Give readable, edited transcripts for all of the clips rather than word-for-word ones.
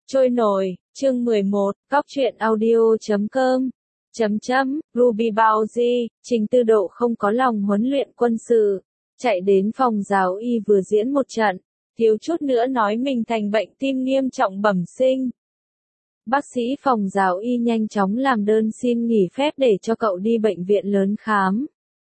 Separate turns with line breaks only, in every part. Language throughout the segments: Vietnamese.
Trôi nổi, chương 11, Cóc truyện audio.com. Ruby Bauzi, Trình Tư Độ không có lòng huấn luyện quân sự, chạy đến phòng giáo y vừa diễn một trận, thiếu chút nữa nói mình thành bệnh tim nghiêm trọng bẩm sinh. Bác sĩ phòng giáo y nhanh chóng làm đơn xin nghỉ phép để cho cậu đi bệnh viện lớn khám.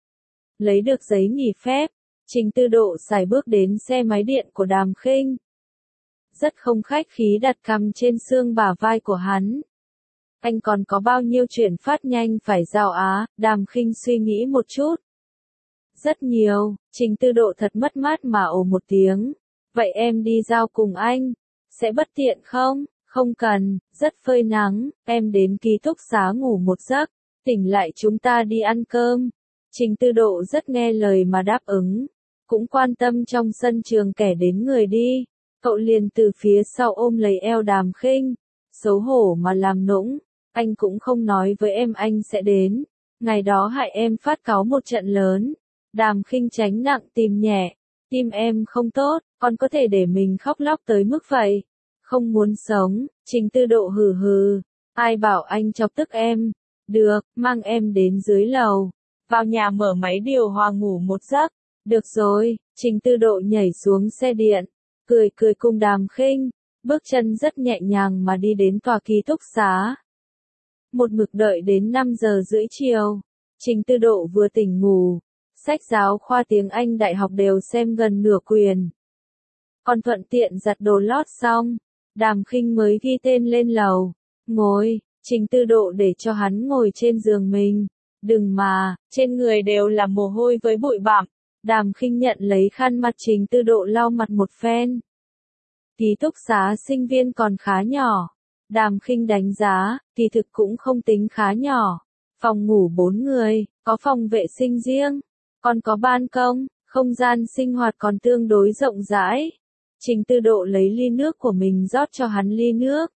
Lấy được giấy nghỉ phép, Trình Tư Độ sải bước đến xe máy điện của Đàm Khinh. Rất không khách khí đặt cằm trên xương bả vai của hắn. Anh còn có bao nhiêu chuyện phát nhanh phải giao á, Đàm Khinh suy nghĩ một chút. Rất nhiều, Trình Tư Độ thật mất mát mà ồ một tiếng. Vậy em đi giao cùng anh, sẽ bất tiện không? Không cần, rất phơi nắng, em đến ký túc xá ngủ một giấc, tỉnh lại chúng ta đi ăn cơm. Trình Tư Độ rất nghe lời mà đáp ứng, cũng quan tâm trong sân trường kẻ đến người đi. Cậu liền từ phía sau ôm lấy eo Đàm Khinh, xấu hổ mà làm nũng, anh cũng không nói với em anh sẽ đến, ngày đó hại em phát cáu một trận lớn. Đàm Khinh tránh nặng tìm nhẹ, tim em không tốt, còn có thể để mình khóc lóc tới mức vậy. Không muốn sống, Trình Tư Độ hừ hừ, ai bảo anh chọc tức em, được, mang em đến dưới lầu, vào nhà mở máy điều hòa ngủ một giấc, được rồi, Trình Tư Độ nhảy xuống xe điện. Cười cười cùng Đàm Khinh, bước chân rất nhẹ nhàng mà đi đến tòa ký túc xá. Một mực đợi đến 5 giờ rưỡi chiều, Trình Tư Độ vừa tỉnh ngủ, sách giáo khoa tiếng Anh đại học đều xem gần nửa quyển. Còn thuận tiện giặt đồ lót xong, Đàm Khinh mới ghi tên lên lầu, ngồi, Trình Tư Độ để cho hắn ngồi trên giường mình. Đừng mà, trên người đều là mồ hôi với bụi bặm. Đàm Khinh nhận lấy khăn mặt Trình Tư Độ lau mặt một phen. Ký túc xá sinh viên còn khá nhỏ. Đàm Khinh đánh giá, kỳ thực cũng không tính khá nhỏ. Phòng ngủ 4 người, có phòng vệ sinh riêng, còn có ban công, không gian sinh hoạt còn tương đối rộng rãi. Trình Tư Độ lấy ly nước của mình rót cho hắn ly nước.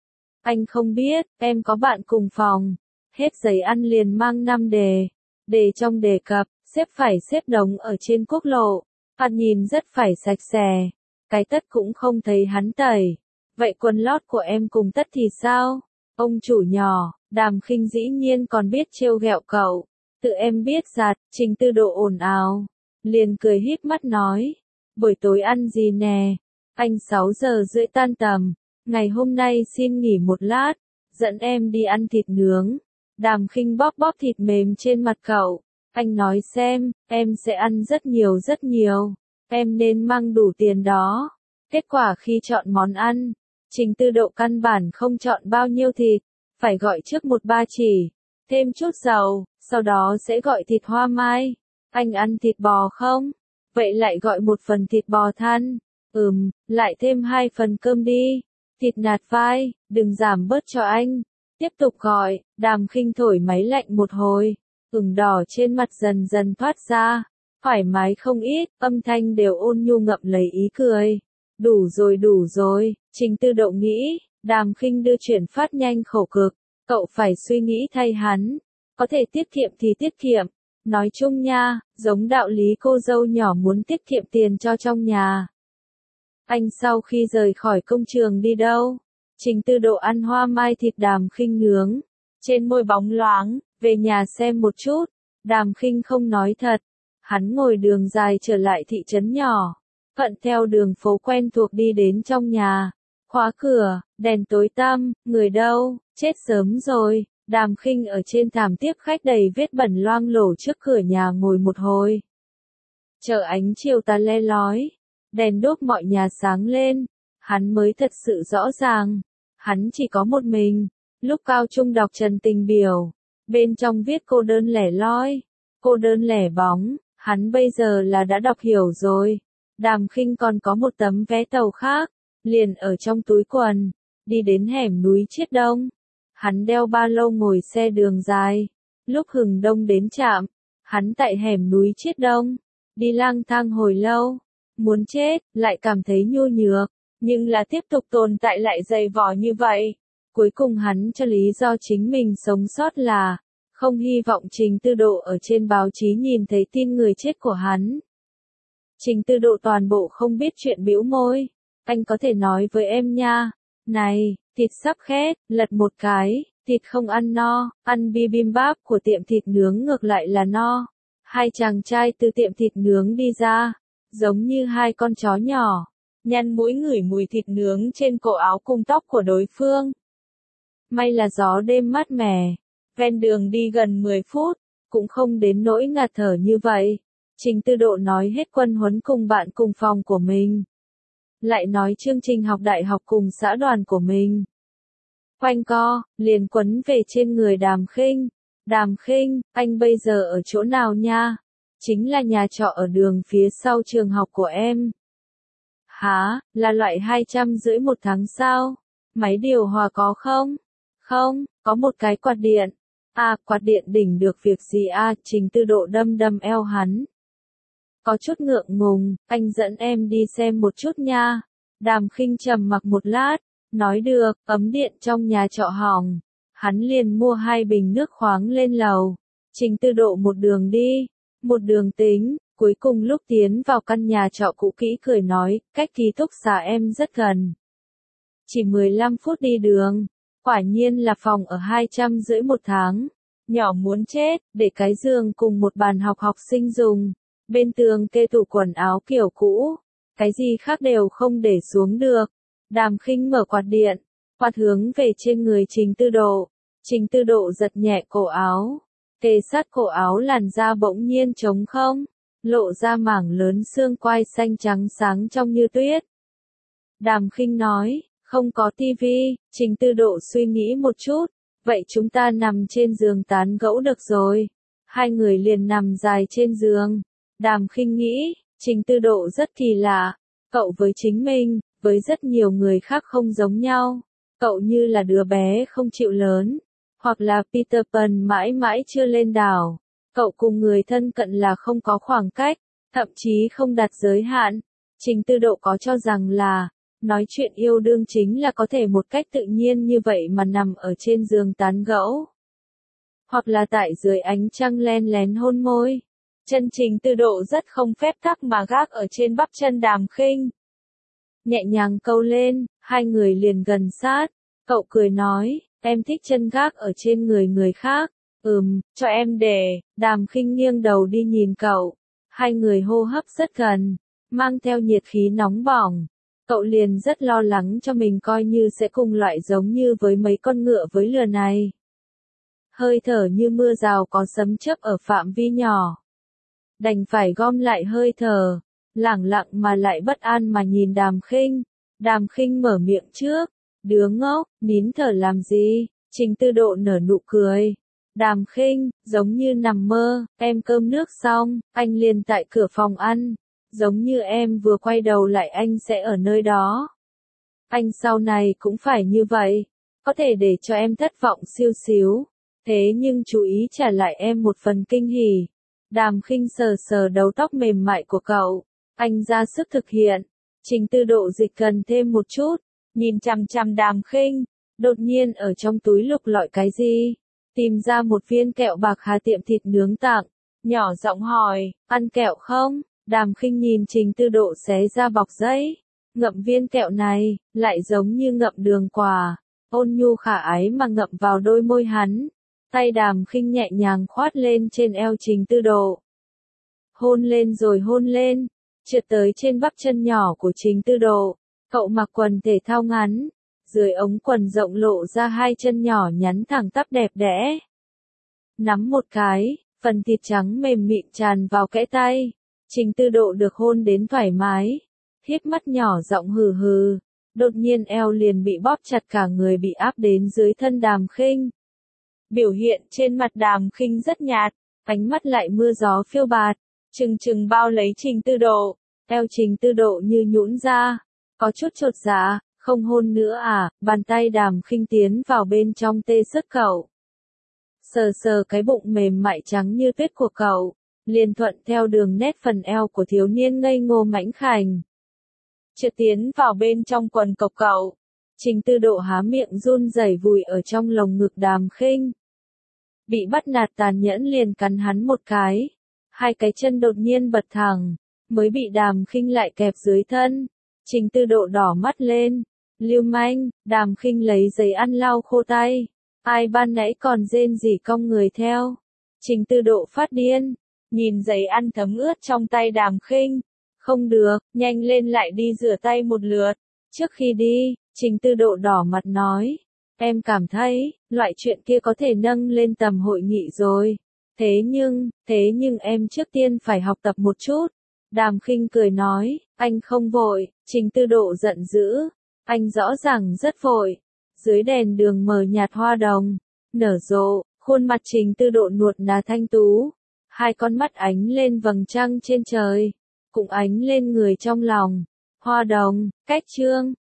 Anh không biết, em có bạn cùng phòng. Hết giấy ăn liền mang 5 đề. Đề trong đề cập, xếp phải xếp đống ở trên quốc lộ. Hắn nhìn rất phải sạch sẽ. Cái tất cũng không thấy hắn tẩy. Vậy quần lót của em cùng tất thì sao? Ông chủ nhỏ, Đàm Khinh dĩ nhiên còn biết trêu ghẹo cậu. Tự em biết giặt, Trình Tư Độ ồn ào. Liền cười híp mắt nói. Buổi tối ăn gì nè? Anh 6 giờ rưỡi tan tầm. Ngày hôm nay xin nghỉ một lát. Dẫn em đi ăn thịt nướng. Đàm Khinh bóp bóp thịt mềm trên mặt cậu. Anh nói xem, em sẽ ăn rất nhiều. Em nên mang đủ tiền đó. Kết quả khi chọn món ăn, Trình Tư Độ căn bản không chọn bao nhiêu thịt. Phải gọi trước một ba chỉ. Thêm chút dầu, sau đó sẽ gọi thịt hoa mai. Anh ăn thịt bò không? Vậy lại gọi một phần thịt bò thăn. Lại thêm 2 phần cơm đi. Thịt nạc vai, đừng giảm bớt cho anh. Tiếp tục gọi, Đàm Khinh thổi máy lạnh một hồi. Ửng đỏ trên mặt dần dần thoát ra. Thoải mái không ít, âm thanh đều ôn nhu ngậm lấy ý cười. Đủ rồi, Trình Tư Độ nghĩ, Đàm Khinh đưa chuyển phát nhanh khổ cực. Cậu phải suy nghĩ thay hắn. Có thể tiết kiệm thì tiết kiệm. Nói chung nha, giống đạo lý cô dâu nhỏ muốn tiết kiệm tiền cho trong nhà. Anh sau khi rời khỏi công trường đi đâu? Trình Tư Độ ăn hoa mai thịt Đàm Khinh nướng. Trên môi bóng loáng, về nhà xem một chút. Đàm Khinh không nói thật. Hắn ngồi đường dài trở lại thị trấn nhỏ. Thuận theo đường phố quen thuộc đi đến trong nhà. Khóa cửa, đèn tối tăm, người đâu, chết sớm rồi. Đàm Khinh ở trên thảm tiếp khách đầy vết bẩn loang lổ trước cửa nhà ngồi một hồi. Chờ ánh chiều tà le lói. Đèn đốt mọi nhà sáng lên. Hắn mới thật sự rõ ràng. Hắn chỉ có một mình. Lúc cao trung đọc Trần Tình Biểu. Bên trong viết cô đơn lẻ loi. Cô đơn lẻ bóng. Hắn bây giờ là đã đọc hiểu rồi. Đàm Khinh còn có một tấm vé tàu khác. Liền ở trong túi quần. Đi đến hẻm núi Chiết Đông. Hắn đeo ba lô ngồi xe đường dài. Lúc hừng đông đến trạm. Hắn tại hẻm núi Chiết Đông. Đi lang thang hồi lâu. Muốn chết, lại cảm thấy nhu nhược. Nhưng là tiếp tục tồn tại lại dày vò như vậy. Cuối cùng hắn cho lý do chính mình sống sót là không hy vọng Trình Tư Độ ở trên báo chí nhìn thấy tin người chết của hắn. Trình Tư Độ toàn bộ không biết chuyện bĩu môi. Anh có thể nói với em nha. Này, thịt sắp khét, lật một cái, thịt không ăn no, ăn bibimbap của tiệm thịt nướng ngược lại là no. Hai chàng trai từ tiệm thịt nướng đi ra, giống như hai con chó nhỏ, nhăn mũi ngửi mùi thịt nướng trên cổ áo cùng tóc của đối phương. May là gió đêm mát mẻ, ven đường đi gần 10 phút, cũng không đến nỗi ngạt thở như vậy. Trình Tư Độ nói hết quân huấn cùng bạn cùng phòng của mình. Lại nói chương trình học đại học cùng xã đoàn của mình. Quanh co, liền quấn về trên người Đàm Khinh. Đàm Khinh, anh bây giờ ở chỗ nào nha? Chính là nhà trọ ở đường phía sau trường học của em. Hả, là loại 250 một tháng sao? Máy điều hòa có không? Không, có một cái quạt điện. À, quạt điện đỉnh được việc gì à? Trình Tư Độ đâm đâm eo hắn. Có chút ngượng ngùng, anh dẫn em đi xem một chút nha. Đàm Khinh trầm mặc một lát, nói được, ấm điện trong nhà trọ hỏng. Hắn liền mua 2 bình nước khoáng lên lầu. Trình Tư Độ một đường đi, một đường tính, cuối cùng lúc tiến vào căn nhà trọ cũ kỹ cười nói, cách ký túc xá em rất gần. Chỉ 15 phút đi đường, quả nhiên là phòng ở 250 một tháng. Nhỏ muốn chết, để cái giường cùng một bàn học học sinh dùng. Bên tường kê tủ quần áo kiểu cũ, cái gì khác đều không để xuống được. Đàm Khinh mở quạt điện, quạt hướng về trên người Trình Tư Độ. Trình Tư Độ giật nhẹ cổ áo, kề sát cổ áo làn da bỗng nhiên trống không, lộ ra mảng lớn xương quai xanh trắng sáng trong như tuyết. Đàm Khinh nói, không có tivi. Trình Tư Độ suy nghĩ một chút, vậy chúng ta nằm trên giường tán gẫu được rồi. Hai người liền nằm dài trên giường. Đàm Khinh nghĩ, Trình Tư Độ rất kỳ lạ, cậu với chính mình, với rất nhiều người khác không giống nhau. Cậu như là đứa bé không chịu lớn, hoặc là Peter Pan mãi mãi chưa lên đảo. Cậu cùng người thân cận là không có khoảng cách, thậm chí không đặt giới hạn. Trình Tư Độ có cho rằng là, nói chuyện yêu đương chính là có thể một cách tự nhiên như vậy mà nằm ở trên giường tán gẫu. Hoặc là tại dưới ánh trăng len lén hôn môi. Chân Trình Tư Độ rất không phép tắc mà gác ở trên bắp chân Đàm Khinh. Nhẹ nhàng câu lên, hai người liền gần sát. Cậu cười nói, em thích chân gác ở trên người người khác. Cho em để. Đàm Khinh nghiêng đầu đi nhìn cậu. Hai người hô hấp rất gần, mang theo nhiệt khí nóng bỏng. Cậu liền rất lo lắng cho mình coi như sẽ cùng loại giống như với mấy con ngựa với lừa này. Hơi thở như mưa rào có sấm chớp ở phạm vi nhỏ. Đành phải gom lại hơi thở, lẳng lặng mà lại bất an mà nhìn Đàm Khinh. Đàm Khinh mở miệng trước, đứa ngốc, nín thở làm gì? Trình Tư Độ nở nụ cười. Đàm Khinh, giống như nằm mơ, em cơm nước xong, anh liền tại cửa phòng ăn, giống như em vừa quay đầu lại anh sẽ ở nơi đó. Anh sau này cũng phải như vậy, có thể để cho em thất vọng siêu xíu, thế nhưng chú ý trả lại em một phần kinh hỉ. Đàm Khinh sờ sờ đầu tóc mềm mại của cậu, anh ra sức thực hiện. Trình Tư Độ dịch gần thêm một chút, nhìn chằm chằm Đàm Khinh, đột nhiên ở trong túi lục lọi cái gì, tìm ra một viên kẹo bạc hà tiệm thịt nướng tặng, nhỏ giọng hỏi, ăn kẹo không? Đàm Khinh nhìn Trình Tư Độ xé ra bọc giấy, ngậm viên kẹo này, lại giống như ngậm đường quả, ôn nhu khả ái mà ngậm vào đôi môi hắn. Tay Đàm Khinh nhẹ nhàng khoát lên trên eo Trình Tư Độ. Hôn lên rồi hôn lên, trượt tới trên bắp chân nhỏ của Trình Tư Độ. Cậu mặc quần thể thao ngắn, dưới ống quần rộng lộ ra hai chân nhỏ nhắn thẳng tắp đẹp đẽ. Nắm một cái, phần thịt trắng mềm mịn tràn vào kẽ tay. Trình Tư Độ được hôn đến thoải mái, híp mắt nhỏ giọng hừ hừ, đột nhiên eo liền bị bóp chặt, cả người bị áp đến dưới thân Đàm Khinh. Biểu hiện trên mặt Đàm Khinh rất nhạt, ánh mắt lại mưa gió phiêu bạt, chừng chừng bao lấy Trình Tư Độ, eo Trình Tư Độ như nhũn ra, có chút chột dạ, không hôn nữa à? Bàn tay Đàm Khinh tiến vào bên trong tê sức cậu, sờ sờ cái bụng mềm mại trắng như tuyết của cậu, liền thuận theo đường nét phần eo của thiếu niên ngây ngô mảnh khảnh, trượt tiến vào bên trong quần cộc cậu. Trình Tư Độ há miệng run rẩy vùi ở trong lồng ngực Đàm Khinh. Bị bắt nạt tàn nhẫn liền cắn hắn một cái, hai cái chân đột nhiên bật thẳng, mới bị Đàm Khinh lại kẹp dưới thân. Trình Tư Độ đỏ mắt lên, Lưu manh, Đàm Khinh lấy giấy ăn lau khô tay. Ai ban nãy còn rên rỉ cong người theo. Trình Tư Độ phát điên, nhìn giấy ăn thấm ướt trong tay Đàm Khinh. Không được, nhanh lên lại đi rửa tay một lượt. Trước khi đi, Trình Tư Độ đỏ mặt nói. Em cảm thấy, loại chuyện kia có thể nâng lên tầm hội nghị rồi. Thế nhưng em trước tiên phải học tập một chút. Đàm Khinh cười nói, anh không vội. Trình Tư Độ giận dữ. Anh rõ ràng rất vội. Dưới đèn đường mờ nhạt hoa đồng, nở rộ, khuôn mặt Trình Tư Độ nuột nà thanh tú. Hai con mắt ánh lên vầng trăng trên trời, cũng ánh lên người trong lòng. Hoa đồng, cách chương.